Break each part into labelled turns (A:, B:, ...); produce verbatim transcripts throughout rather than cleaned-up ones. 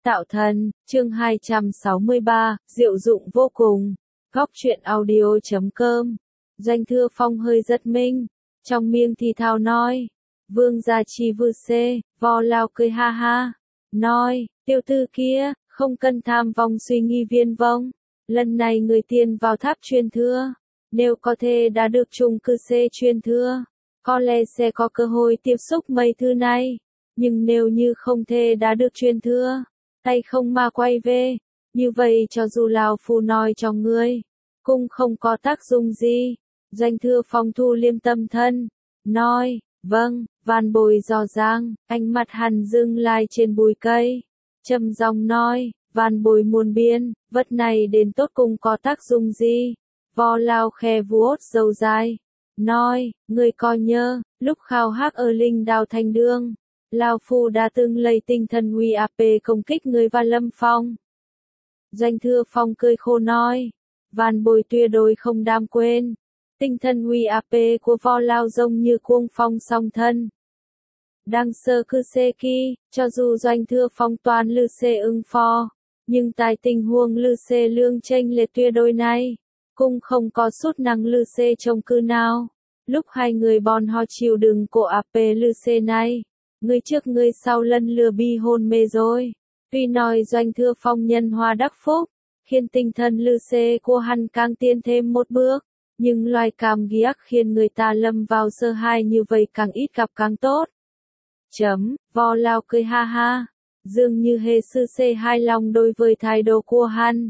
A: Tạo thần, chương hai trăm sáu mươi ba, diệu dụng vô cùng. Góc truyện audio chấm com. Doanh Thừa Phong hơi giật mình, trong miệng thì thào nói. Vương gia chi vư xê, Vo Lao cười ha ha. Nói, tiêu tư kia, không cần tham vong suy nghi viên vong. Lần này người tiên vào tháp truyền thừa. Nếu có thể đã được trùng cư xê truyền thừa, có lẽ sẽ có cơ hội tiếp xúc mấy thứ này. Nhưng nếu như không thể đã được truyền thừa, tay không mà quay về, như vậy cho dù lão phu nói cho ngươi, cũng không có tác dụng gì. Doanh Thừa Phong thu liêm tâm thân, nói, vâng, van bồi dò dang, ánh mắt hắn dừng lại trên bụi cây, trầm giọng nói, van bồi muôn biên, vật này đến tốt cùng có tác dụng gì? Vo Lao khè vuốt dầu dài, nói, ngươi coi nhớ, lúc khao hắc ở linh đào thành đường, Lão phu đã từng lấy tinh thần uy áp công kích người và Lâm Phong. Doanh Thừa Phong cười khổ nói, van bồi tuyệt đối không đam quên. Tinh thần uy áp của Vo Lao giống như cuồng phong song thân. Đang sơ cư xê kỳ, cho dù Doanh Thừa Phong toàn lư xê ứng phó, nhưng tại tình huống lư xê lương chênh lệch tuyệt đối này, cũng không có chút năng lư xê chống cự nào. Lúc hai người bọn họ chịu đựng cổ áp lư xê này, người trước người sau lần lừa bi hôn mê rồi. Tuy nói Doanh Thừa Phong nhân hoa đắc phúc, khiến tinh thần lư xê của hắn càng tiến thêm một bước, nhưng loài cảm giác khiến người ta lâm vào sơ hãi như vậy càng ít gặp càng tốt. Chấm, Vo Lao cười ha ha, dường như hề sư xê hài lòng đối với thái độ của hắn.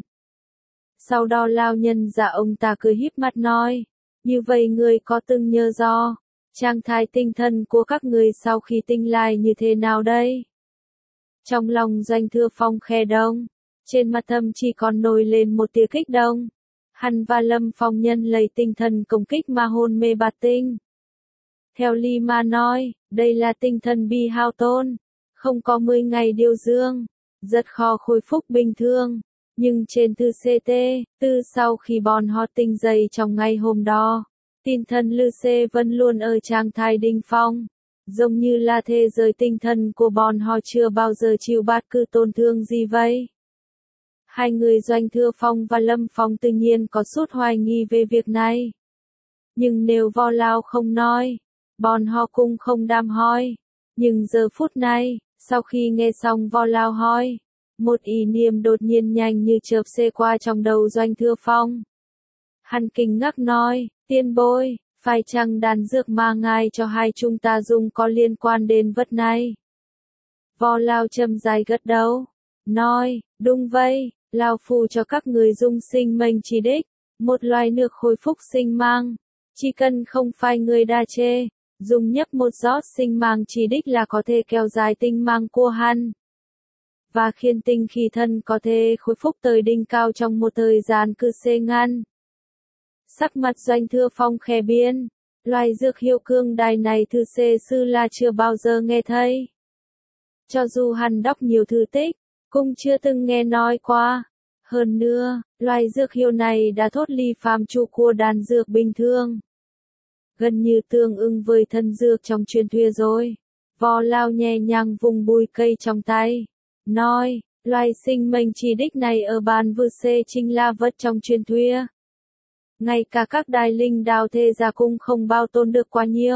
A: Sau đó Lao nhân dạ ông ta cười híp mắt nói, như vậy người có từng nhớ do trạng thái tinh thần của các người sau khi tỉnh lại như thế nào đây? Trong lòng Doanh Thừa Phong khẽ động, trên mặt thậm chỉ còn nổi lên một tia kích động. Hắn và Lâm Phong nhân lấy tinh thần công kích mà hôn mê bạt tinh. Theo Lý Ma nói, đây là tinh thần bi hao tôn, không có mười ngày điều dưỡng, rất khó khôi phục bình thường. Nhưng trên thư xê tê, từ sau khi bọn họ tỉnh dậy trong ngày hôm đó, tinh thần lư xê vẫn luôn ở trạng thái đỉnh phong, giống như là thế giới tinh thần của bọn họ chưa bao giờ chịu bất cứ tổn thương gì vậy. Hai người Doanh Thừa Phong và Lâm Phong tự nhiên có chút hoài nghi về việc này. Nhưng nếu Vo Lao không nói, bọn họ cũng không đam hỏi. Nhưng giờ phút này, sau khi nghe xong Vo Lao hỏi, một ý niệm đột nhiên nhanh như chớp xê qua trong đầu Doanh Thừa Phong. Hắn kinh ngạc nói, tiên bối, phải chăng đan dược mà ngài cho hai chúng ta dùng có liên quan đến vật này? Vo Lao châm dài gật đầu, nói, đúng vậy, Lão phu cho các người dùng sinh mệnh chỉ đích, một loài nước hồi phúc sinh mang. Chỉ cần không phải người đa chê, dùng nhấp một giọt sinh mang chỉ đích là có thể kéo dài tinh mang của hắn. Và khiến tinh khí thần có thể khôi phục tới đỉnh cao trong một thời gian cứ xê ngăn. Sắc mặt Doanh Thừa Phong khẽ biến, loài dược hiệu cương đài này thư xê sư là chưa bao giờ nghe thấy. Cho dù hắn đọc nhiều thư tích, cũng chưa từng nghe nói qua. Hơn nữa, loài dược hiệu này đã thoát ly phàm trụ của đan dược bình thường. Gần như tương ứng với thân dược trong truyền thuyết rồi. Vo Lao nhẹ nhàng vùng bụi cây trong tay, nói, loài sinh mệnh chỉ đích này ở bàn vư xê chính là vật trong truyền thuyết. Ngay cả các đại linh đạo thế gia cũng không bao tồn được quá nhiều.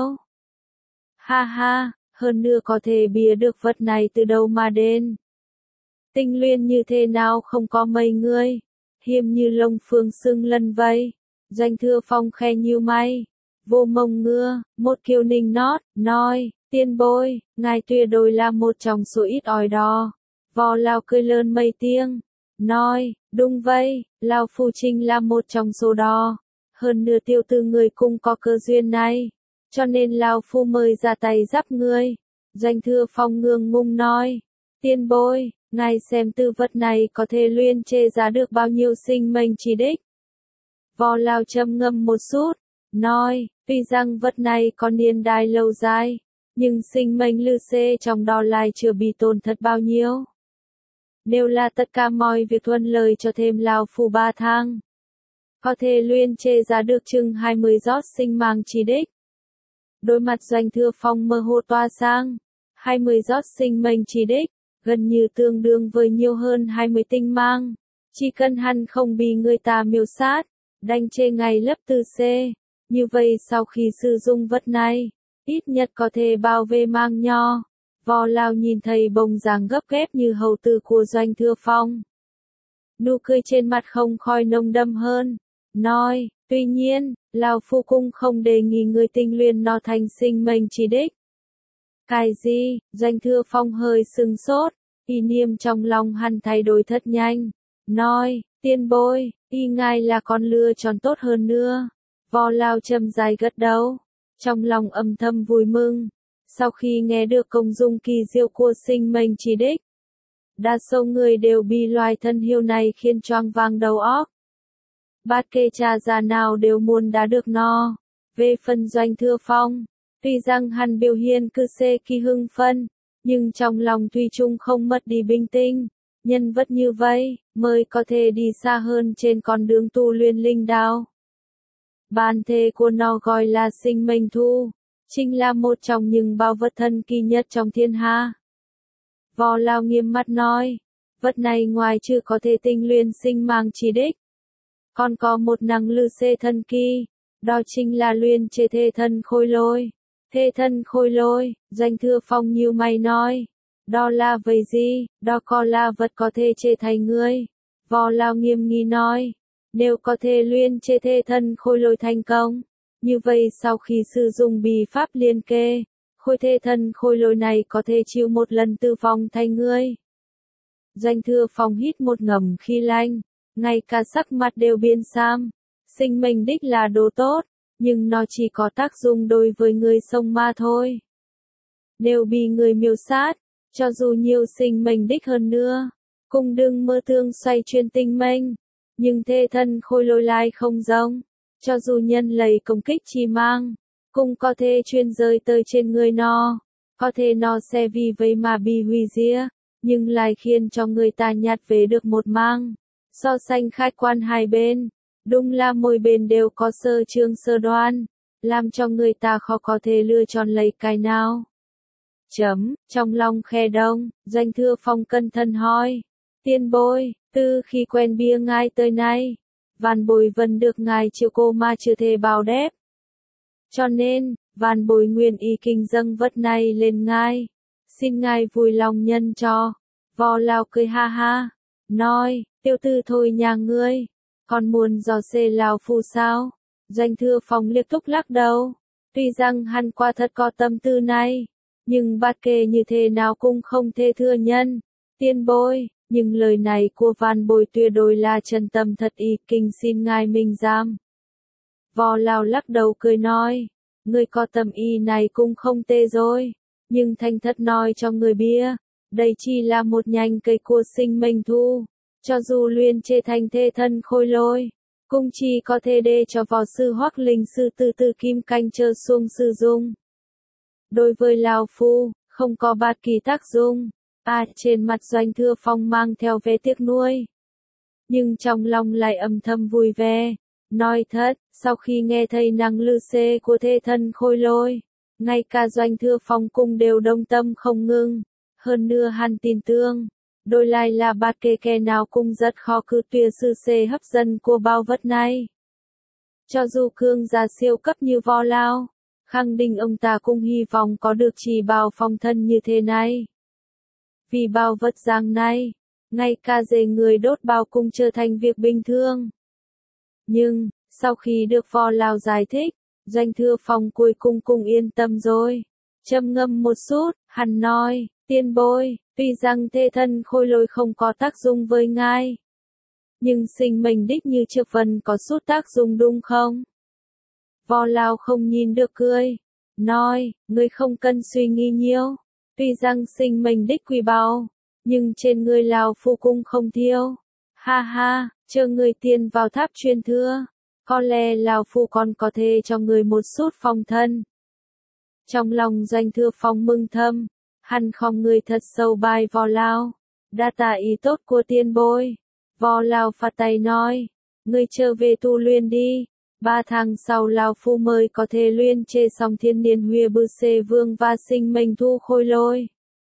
A: Ha ha, hơn nữa có thể bịa được vật này từ đâu mà đến. Tinh luyện như thế nào không có mấy người, hiếm như lông phương xưng lân vây. Doanh Thừa Phong khẽ nhíu mày, vô mông ngưa, một kiều ninh nót, nói, tiên bối, ngài tuyệt đối là một trong số ít ỏi đó. Vo Lao cười lớn mấy tiếng, nói, đúng vậy, Lão phu chính là một trong số đó. Hơn nữa tiêu tư người cũng có cơ duyên này, cho nên Lão phu mời ra tay giúp ngươi. Doanh Thừa Phong ngượng ngùng nói, tiên bối, ngài xem tư vật này có thể luyện chế ra được bao nhiêu sinh mệnh chỉ đích. Vo Lao trầm ngâm một chút, nói, tuy rằng vật này có niên đại lâu dài, nhưng sinh mệnh lư xê trong đó lại chưa bị tổn thất bao nhiêu. Nếu là tất cả mọi việc thuận lợi cho thêm Lão phu ba tháng, có thể luyện chế ra được chừng hai mươi giọt sinh mạng chỉ đích. Đôi mặt Doanh Thừa Phong mơ hồ tỏa sáng, hai mươi giọt sinh mệnh chỉ đích, gần như tương đương với nhiều hơn hai mươi tinh mang. Chỉ cần hắn không bị người ta miêu sát, đánh chê ngay lập từ C. Như vậy sau khi sử dụng vật này, ít nhất có thể bảo vệ mang nho. Vò Lao nhìn thấy bông dáng gấp ghép như hầu tử của Doanh Thừa Phong. Nụ cười trên mặt không khỏi nồng đậm hơn. Nói, tuy nhiên, Lão Phu cũng không đề nghị người tinh luyện nó thành sinh mệnh chỉ đích. Cái gì? Doanh Thừa Phong hơi sừng sốt, ý niệm trong lòng hắn thay đổi thật nhanh. Nói, tiên bối, y ngài là con lựa chọn tốt hơn nữa. Vò Lao chậm rãi gật đầu, trong lòng âm thầm vui mừng. Sau khi nghe được công dụng kỳ diệu của sinh mệnh chỉ đích, đa số người đều bị loài thân hiêu này khiến choáng váng đầu óc. Bát kê cha già nào đều muốn đã được no. Về phần Doanh Thừa Phong, tuy rằng hắn biểu hiện cứ xê kỳ hưng phân, nhưng trong lòng thủy chung không mất đi bình tĩnh. Nhân vật như vậy, mới có thể đi xa hơn trên con đường tu luyện linh đạo. Bản thể của nó gọi là sinh mệnh thu, chính là một trong những bảo vật thần kỳ nhất trong thiên hạ. Vò Lao nghiêm mặt nói, vật này ngoài trừ có thể tinh luyện sinh mạng chỉ đích, còn có một năng lực xê thần kỳ, đó chính là luyện chế thể thân khôi lôi. Thể thân khôi lôi, Doanh Thừa Phong như mày nói, đó là vậy gì, đó có là vật có thể chế thành người. Vò Lao nghiêm nghị nói, nếu có thể luyện chế thể thân khôi lôi thành công, như vậy sau khi sử dụng bí pháp liên kê, khối thể thân khôi lôi này có thể chịu một lần tử vong thành người. Doanh Thừa Phong hít một ngụm khí lạnh, ngay cả sắc mặt đều biến sam. Sinh mệnh đích là đồ tốt, nhưng nó chỉ có tác dụng đối với người sống mà thôi. Nếu bị người miêu sát, cho dù nhiều sinh mệnh đích hơn nữa, cũng đừng mơ tưởng xoay chuyển tinh mệnh. Nhưng thể thân khôi lôi lại không giống, cho dù nhân lấy công kích chi mang, cũng có thể truyền rơi tới trên người nó. Có thể nó sẽ vì vậy mà bị hủy diệt, nhưng lại khiến cho người ta nhặt về được một mang. So sánh khách quan hai bên, đúng là mỗi bên đều có sơ trường sơ đoan, làm cho người ta khó có thể lựa chọn lấy cái nào. Chấm, trong lòng khe đông, Doanh Thừa Phong cẩn thận hỏi, tiên bối, từ khi quen bia ngài tới nay, Vạn Bối vẫn được ngài chiều cô mà chưa thể bảo đáp. Cho nên, Vạn Bối nguyện ý kinh dâng vật này lên ngài, xin ngài vui lòng nhân cho. Vò Lao cười ha ha, nói, tiêu tư thôi nhà ngươi, còn muốn dò xê Lão Phu sao? Doanh Thừa Phong liếc thúc lắc đầu, tuy rằng hắn quả thật có tâm tư này, nhưng bát kê như thế nào cũng không thể thừa nhận. Tiên bối, nhưng lời này của Vạn Bối tuyệt đối là chân tâm thật ý, kinh xin ngài minh giám. Vò Lao lắc đầu cười nói, người có tâm ý này cũng không tệ rồi, nhưng thành thật nói cho người bia, đây chỉ là một nhánh cây của sinh mệnh thu, cho dù luyện chế thành thể thân khôi lôi, cũng chỉ có thể để cho võ sư hoặc linh sư từ từ kim canh trở xuống sử dụng. Đối với Lão Phu, không có bất kỳ tác dụng. À, trên mặt Doanh Thừa Phong mang theo vẻ tiếc nuối, nhưng trong lòng lại âm thầm vui vẻ. Nói thật, sau khi nghe thấy năng lực xê của thể thân khôi lôi, ngay cả Doanh Thừa Phong cũng đều đồng tâm không ngừng. Hơn nữa hắn tin tưởng, đổi lại là bát kê kẻ nào cũng rất khó cự tuyệt sự xê hấp dẫn của bảo vật này. Cho dù cương giả siêu cấp như Vò Lao, khẳng định ông ta cũng hy vọng có được chỉ bảo phong thân như thế này. Vì bảo vật dạng này, ngay cả dề người đốt bao cũng trở thành việc bình thường. Nhưng, sau khi được Vò Lao giải thích, Doanh Thừa Phong cuối cùng cũng yên tâm rồi. Trầm ngâm một chút, hắn nói, tiên bối, tuy rằng thể thân khôi lôi không có tác dụng với ngài, nhưng sinh mệnh đích như trước vân có chút tác dụng đúng không? Vò Lao không nhìn được cười, nói, ngươi không cần suy nghĩ nhiều, tuy rằng sinh mệnh đích quý báu, nhưng trên người Lão Phu cũng không thiếu. Ha ha, chờ người tiên vào tháp truyền thừa, có lẽ Lão Phu còn có thể cho người một chút phong thân. Trong lòng Doanh Thừa Phong mừng thầm, hắn không người thật sâu bài Vò Lao, đa tạ ý tốt của tiên bối. Vò Lao phạt tay nói, ngươi trở về tu luyện đi, ba tháng sau Lão Phu mới có thể luyện chế xong thiên niên huya bư xê vương và sinh mệnh thu khôi lôi.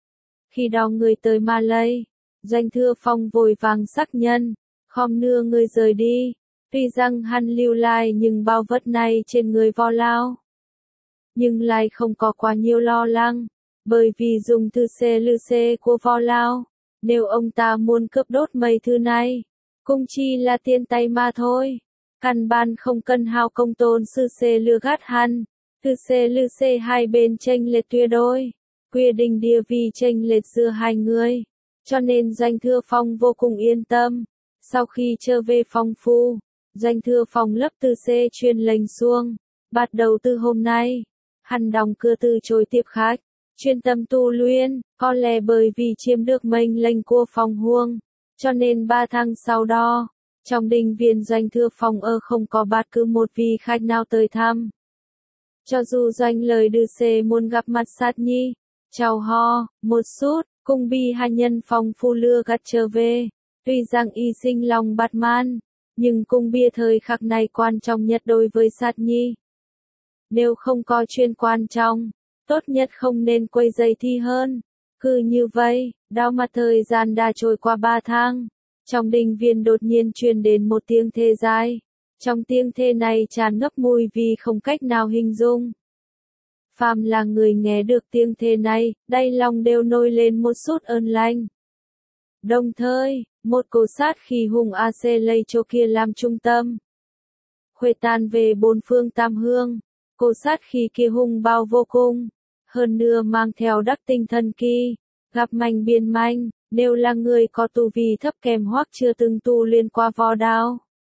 A: Khi đó người tới Ma Lây, Doanh Thừa Phong vội vàng xác nhận, khom nưa người rời đi, tuy rằng hắn lưu lại nhưng bao vất này trên người Vo Lao. Nhưng lại không có quá nhiều lo lắng, bởi vì dùng thư xê lư xê của Vo Lao, nếu ông ta muốn cướp đốt mấy thứ này, cũng chỉ là tiền tay mà thôi. Căn bản không cần hao công tôn sư xê lừa gạt hắn, thư xê lư xê hai bên chênh lệch tuyệt đối, quy định địa vị chênh lệch giữa hai người, cho nên Doanh Thừa Phong vô cùng yên tâm. Sau khi trở về phòng phu, Doanh Thừa Phong lập tư xê truyền lệnh xuống, bắt đầu từ hôm nay, hắn đóng cửa từ chối tiếp khách, chuyên tâm tu luyện, có lẽ bởi vì chiếm được mệnh lệnh của Phong Huông, cho nên ba tháng sau đó, trong đình viện Doanh Thừa Phong ở không có bất cứ một vị khách nào tới thăm. Cho dù Doanh lời đưa xê muốn gặp mặt Sát Nhi, chào ho, một chút, cùng bị hai nhân Phong phu lừa gạt trở về, tuy rằng y sinh lòng bạt man, nhưng cùng bia thời khắc này quan trọng nhất đối với Sát Nhi. Nếu không có chuyện quan trọng, tốt nhất không nên quấy rầy thì hơn. Cứ như vậy, đau mà thời gian đã trôi qua ba tháng. Trong đình viện đột nhiên truyền đến một tiếng thê dài. Trong tiếng thê này tràn ngập mùi vị không cách nào hình dung. Phàm là người nghe được tiếng thê này, đáy lòng đều nổi lên một sốt ơn lành. Đồng thời, một cỗ sát khí hùng a xê lấy chỗ kia làm trung tâm. Khuếch tán về bốn phương tam hương, cỗ sát khí kia hùng bao vô cùng, hơn nữa mang theo đắc tinh thần kỳ, gặp manh biên manh, nếu là người có tu vi thấp kém hoặc chưa từng tu luyện qua võ đao.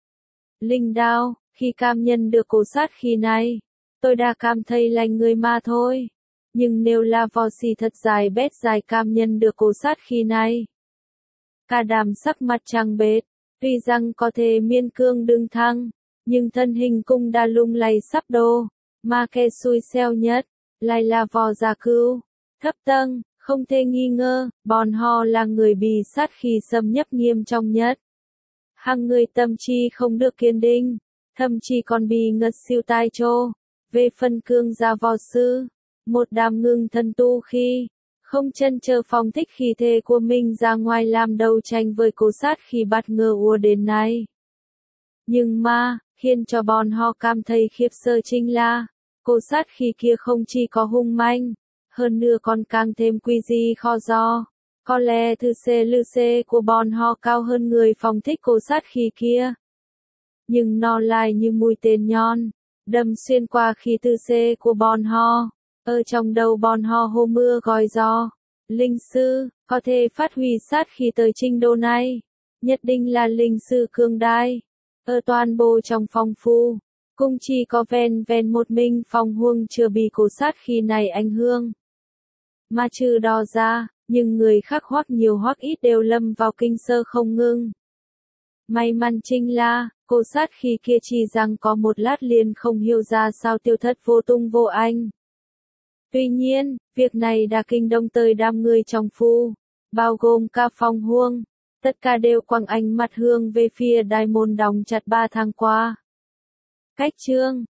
A: Linh đao, khi cảm nhận được cỗ sát khí này, tôi đã cảm thấy lành người mà thôi. Nhưng nếu là võ sĩ thật dài bét dài cảm nhận được cỗ sát khí này, cả đám sắc mặt trắng bệch, tuy rằng có thể miên cương đứng thăng, nhưng thân hình cũng đã lung lay sắp đổ, mà kẻ xui xẻo nhất, lại là võ gia cưu, thấp tầng, không thể nghi ngờ, bọn họ là người bị sát khí xâm nhập nghiêm trọng nhất. Hàng người tâm trí không được kiên định, thậm chí còn bị ngất xỉu tại chỗ. Về phần cương gia võ sư, một đám ngưng thân tu khi, không chân chờ phong thích khí thể của mình ra ngoài làm đấu tranh với cỗ sát khí bất ngờ ùa đến này. Nhưng mà, khiến cho bọn họ cảm thấy khiếp sợ chính là, cỗ sát khí kia không chỉ có hung manh, hơn nữa còn càng thêm quý dị khó dò. Có lẽ thư xê lư xê của bọn họ cao hơn người phong thích cỗ sát khí kia. Nhưng nó lại như mũi tên nhọn, đâm xuyên qua khí tư xê của bọn họ. Ở trong đầu bọn họ hô mưa gọi gió. Linh sư, có thể phát huy sát khí tới trình độ này. Nhất định là linh sư cường đại. Ở toàn bộ trong phòng phu, cũng chỉ có ven ven một mình Phong Huông chưa bị cỗ sát khí này ảnh hưởng. Mà trừ đó ra, nhưng người khác hoặc nhiều hoặc ít đều lâm vào kinh sợ không ngừng. May mắn chính là, cỗ sát khí kia chỉ rằng có một lát liền không hiểu ra sao tiêu thất vô tung vô ảnh. Tuy nhiên, việc này đã kinh động tới đám người trong phu, bao gồm cả Phong Huông, tất cả đều quăng ánh mặt hướng về phía đại môn đóng chặt ba tháng qua. Cách chương